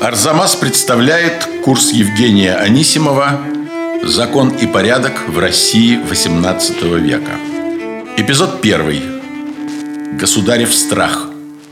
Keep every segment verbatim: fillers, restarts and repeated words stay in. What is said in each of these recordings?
Арзамас представляет курс Евгения Анисимова «Закон и порядок в России восемнадцатого века». Эпизод первый. Государев страх.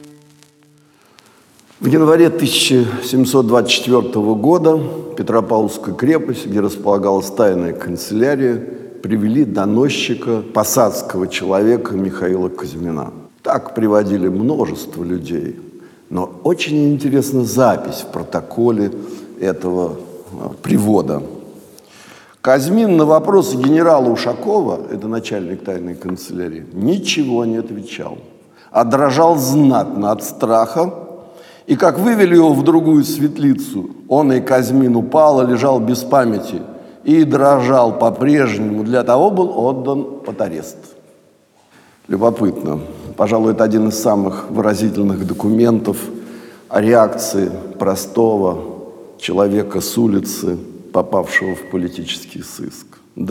В январе тысяча семьсот двадцать четвёртого года Петропавловскую крепость, где располагалась тайная канцелярия, привели доносчика, посадского человека Михаила Казьмина. Так приводили множество людей. Но очень интересна запись в протоколе этого привода. Казьмин на вопросы генерала Ушакова, это начальник тайной канцелярии, ничего не отвечал, а дрожал знатно от страха. И как вывели его в другую светлицу, он и Казьмин упал, и лежал без памяти, и дрожал по-прежнему, для того был отдан под арест. Любопытно. Пожалуй, это один из самых выразительных документов о реакции простого человека с улицы, попавшего в политический сыск.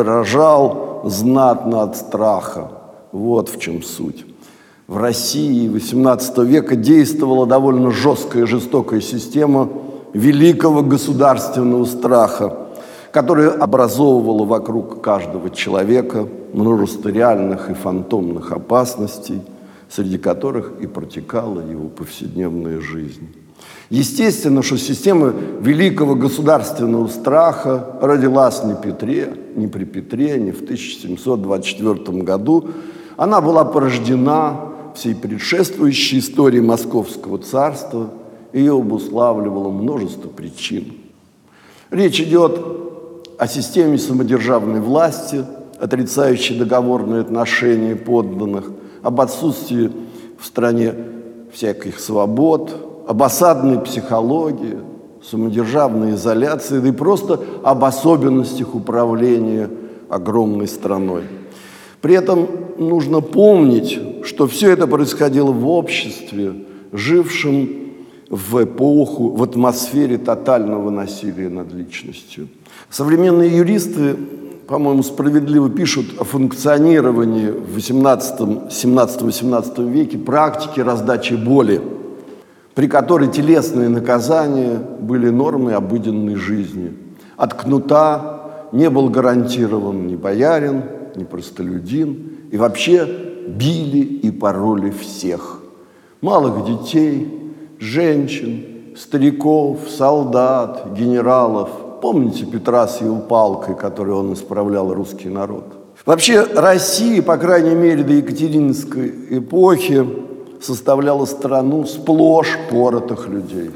Дрожал знатно от страха. Вот в чем суть. В России восемнадцатого века действовала довольно жесткая и жестокая система великого государственного страха, которая образовывала вокруг каждого человека множество реальных и фантомных опасностей, среди которых и протекала его повседневная жизнь. Естественно, что система великого государственного страха родилась не Петре, не при Петре, не в тысяча семьсот двадцать четвёртом году. Она была порождена всей предшествующей истории Московского царства, ее обуславливало множество причин. Речь идет о системе самодержавной власти, отрицающей договорные отношения подданных, об отсутствии в стране всяких свобод, об осадной психологии, самодержавной изоляции, да и просто об особенностях управления огромной страной. При этом нужно помнить, что все это происходило в обществе, жившем в эпоху, в атмосфере тотального насилия над личностью. Современные юристы, по-моему, справедливо пишут о функционировании в восемнадцатом, семнадцатом-восемнадцатом веке практики раздачи боли, при которой телесные наказания были нормой обыденной жизни. От кнута не был гарантирован ни боярин, ни простолюдин, и вообще били и пороли всех. Малых детей, женщин, стариков, солдат, генералов. Помните Петра с его палкой, которой он исправлял русский народ? Вообще Россия, по крайней мере, до Екатерининской эпохи, составляла страну сплошь поротых людей.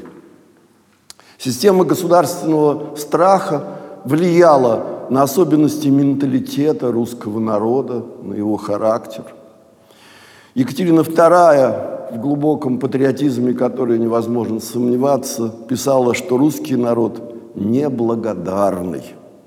Система государственного страха влияла на особенности менталитета русского народа, на его характер. Екатерина вторая, в глубоком патриотизме, который невозможно сомневаться, писала, что русский народ неблагодарный.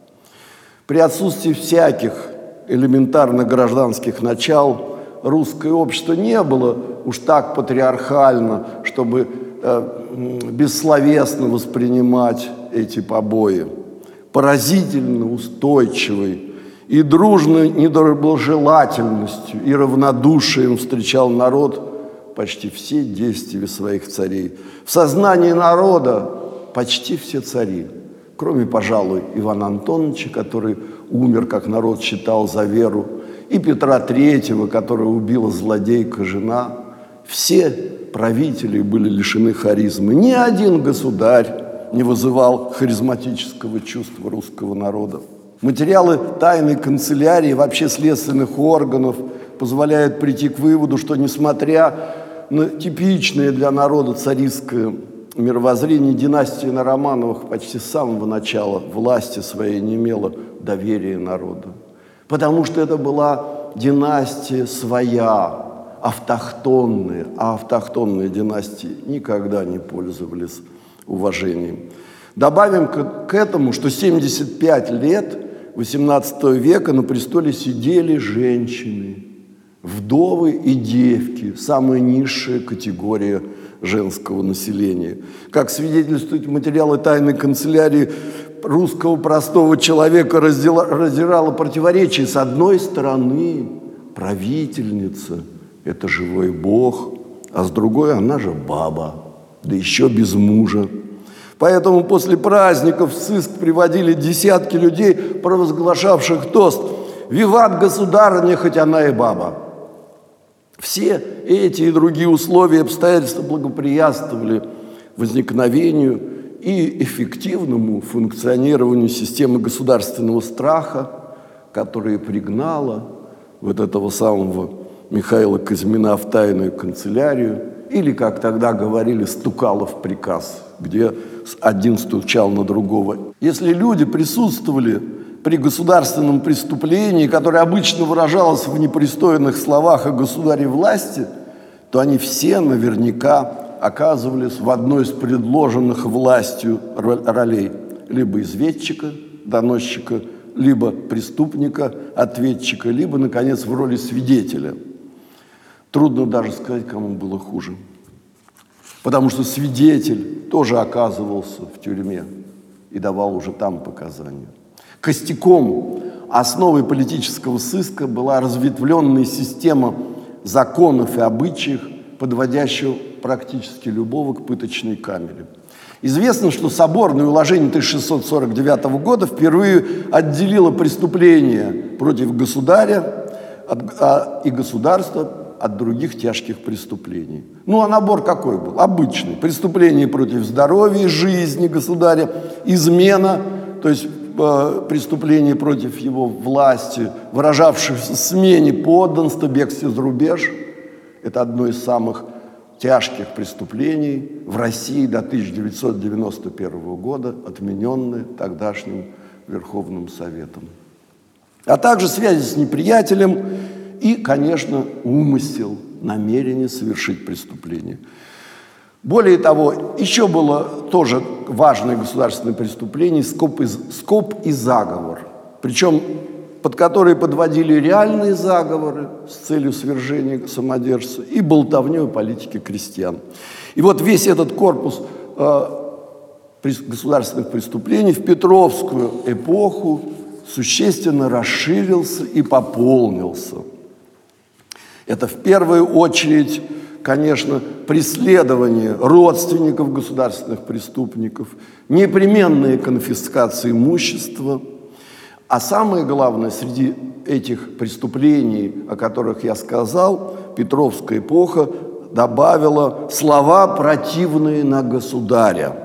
При отсутствии всяких элементарных гражданских начал русское общество не было уж так патриархально, чтобы э, бессловесно воспринимать эти побои. Поразительно устойчивой и дружной недоброжелательностью и равнодушием встречал народ почти все действия своих царей. В сознании народа почти все цари, кроме, пожалуй, Ивана Антоновича, который умер, как народ считал, за веру, и Петра Третьего, которого убила злодейка жена, все правители были лишены харизмы. Ни один государь не вызывал харизматического чувства русского народа. Материалы тайной канцелярии, вообще следственных органов позволяют прийти к выводу, что, несмотря на типичное для народа царистское мировоззрение, династия на Романовых почти с самого начала власти своей не имела доверия народа. Потому что это была династия своя, автохтонная, а автохтонные династии никогда не пользовались уважением. Добавим к, к этому, что семьдесят пять лет восемнадцатого века на престоле сидели женщины, вдовы и девки, самая низшая категория женского населения. Как свидетельствуют материалы тайной канцелярии, русского простого человека раздела, раздирало противоречие. С одной стороны, правительница – это живой бог, а с другой она же баба, да еще без мужа. Поэтому после праздников в сыск приводили десятки людей, провозглашавших тост «Виват государыня, хоть она и баба». Все эти и другие условия и обстоятельства благоприятствовали возникновению и эффективному функционированию системы государственного страха, которая пригнала вот этого самого Михаила Козьмина в тайную канцелярию, или, как тогда говорили, Стукалов приказ, где один стучал на другого. Если люди присутствовали при государственном преступлении, которое обычно выражалось в непристойных словах о государе власти, то они все наверняка оказывались в одной из предложенных властью ролей: либо изведчика, доносчика, либо преступника, ответчика, либо, наконец, в роли свидетеля. Трудно даже сказать, кому было хуже. Потому что свидетель тоже оказывался в тюрьме и давал уже там показания. Костяком, основой политического сыска была разветвленная система законов и обычаев, подводящего практически любого к пыточной камере. Известно, что соборное уложение тысяча шестьсот сорок девятого года впервые отделило преступления против государя от, а, и государства от других тяжких преступлений. Ну, а набор какой был? Обычный. Преступление против здоровья и жизни государя, измена, то есть э, преступление против его власти, выражавшееся в смене подданства, бегстве за рубеж. Это одно из самых тяжких преступлений в России до тысяча девятьсот девяносто первого года, отмененное тогдашним Верховным Советом. А также связи с неприятелем и, конечно, умысел, намерение совершить преступление. Более того, еще было тоже важное государственное преступление — скоп и, скоп и заговор. Причем под которые подводили реальные заговоры с целью свержения самодержца и болтовню политики крестьян. И вот весь этот корпус э, государственных преступлений в Петровскую эпоху существенно расширился и пополнился. Это в первую очередь, конечно, преследование родственников государственных преступников, непременная конфискация имущества. А самое главное, среди этих преступлений, о которых я сказал, Петровская эпоха добавила слова, противные на государя.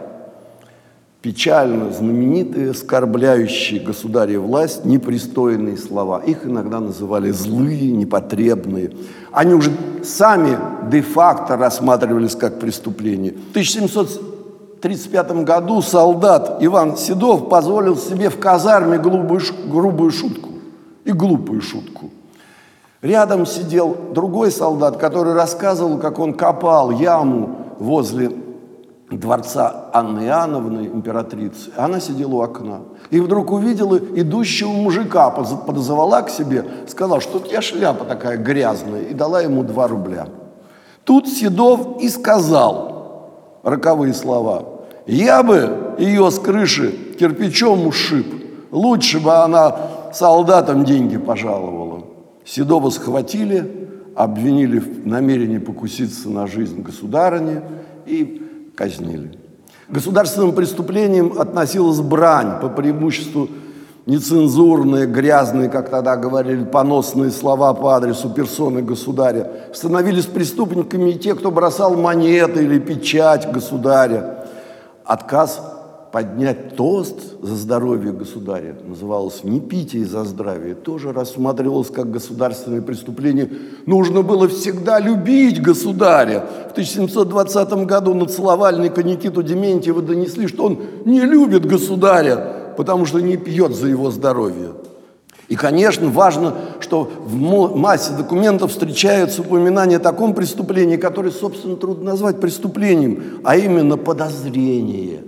Печально знаменитые, оскорбляющие государя власть, непристойные слова. Их иногда называли злые, непотребные. Они уже сами де-факто рассматривались как преступление. В тысяча семьсот тридцать пятом году солдат Иван Седов позволил себе в казарме грубую, грубую шутку и глупую шутку. Рядом сидел другой солдат, который рассказывал, как он копал яму возле дворца Анны Иоанновны, императрицы. Она сидела у окна. И вдруг увидела идущего мужика, подозвала к себе, сказала, что у тебя шляпа такая грязная, и дала ему два рубля. Тут Седов и сказал роковые слова: «Я бы ее с крыши кирпичом ушиб, лучше бы она солдатам деньги пожаловала». Седова схватили, обвинили в намерении покуситься на жизнь государыни и казнили. К государственным преступлениям относилась брань, по преимуществу нецензурные, грязные, как тогда говорили, поносные слова по адресу персоны государя. Становились преступниками и те, кто бросал монеты или печать государя. Отказ поднять тост за здоровье государя, называлось «не пейте за здравие», тоже рассматривалось как государственное преступление. Нужно было всегда любить государя. В тысяча семьсот двадцатом году на целовальника Никиту Дементьева донесли, что он не любит государя, потому что не пьет за его здоровье. И, конечно, важно, что в массе документов встречаются упоминания о таком преступлении, которое, собственно, трудно назвать преступлением, а именно подозрение.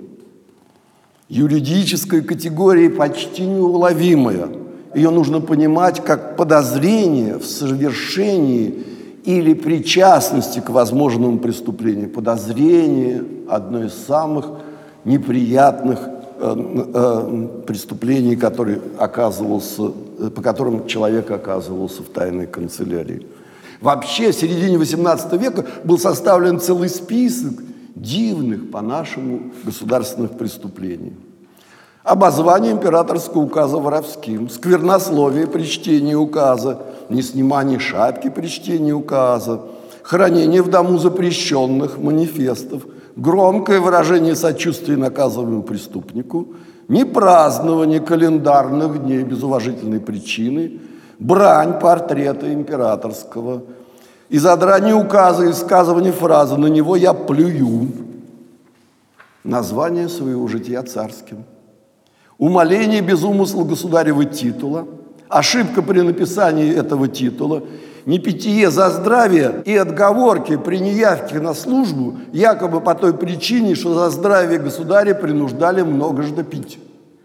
Юридическая категория почти неуловимая. Ее нужно понимать как подозрение в совершении или причастности к возможному преступлению. Подозрение – одно из самых неприятных э, э, преступлений, который оказывался, по которым человек оказывался в тайной канцелярии. Вообще, в середине восемнадцатого века был составлен целый список дивных, по-нашему, государственных преступлений. Обозвание императорского указа воровским, сквернословие при чтении указа, неснимание шапки при чтении указа, хранение в дому запрещенных манифестов, громкое выражение сочувствия наказываемому преступнику, непразднование календарных дней без уважительной причины, брань портрета императорского, и задрание указа и сказывание фразы «на него я плюю», название своего жития царским, умаление без умысла государева титула, ошибка при написании этого титула, непитие за здравие и отговорки при неявке на службу якобы по той причине, что за здравие государя принуждали многожды пить.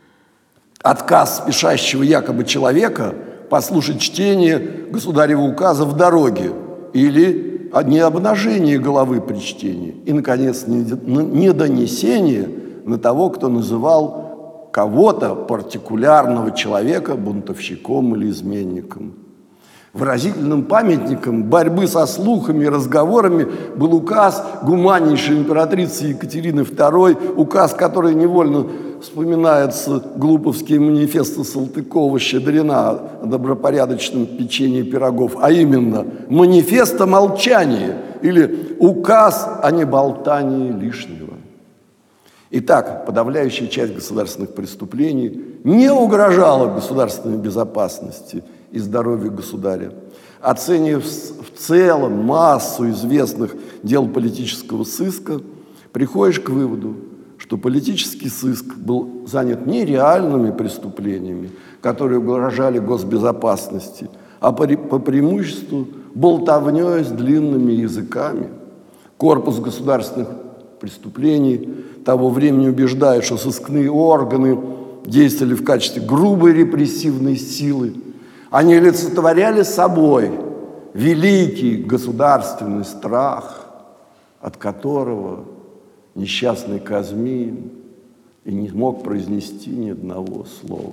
Отказ спешащего якобы человека послушать чтение государева указа в дороге или необнажение головы при чтении. И, наконец, недонесение на того, кто называл кого-то, партикулярного человека, бунтовщиком или изменником. Выразительным памятником борьбы со слухами и разговорами был указ гуманнейшей императрицы Екатерины второй, указ, который невольно вспоминается глуповские манифесты Салтыкова-Щедрина о добропорядочном печенье пирогов, а именно манифест о молчании или указ о неболтании лишнего. Итак, подавляющая часть государственных преступлений не угрожала государственной безопасности и здоровью государя. Оценив в целом массу известных дел политического сыска, приходишь к выводу, что политический сыск был занят не реальными преступлениями, которые угрожали госбезопасности, а по преимуществу болтовней с длинными языками. Корпус государственных преступлений того времени убеждает, что сыскные органы действовали в качестве грубой репрессивной силы. Они олицетворяли собой великий государственный страх, от которого несчастный Казмин и не мог произнести ни одного слова.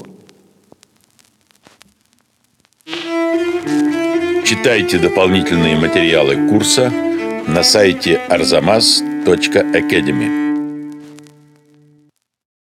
Читайте дополнительные материалы курса на сайте арзамас точка академи.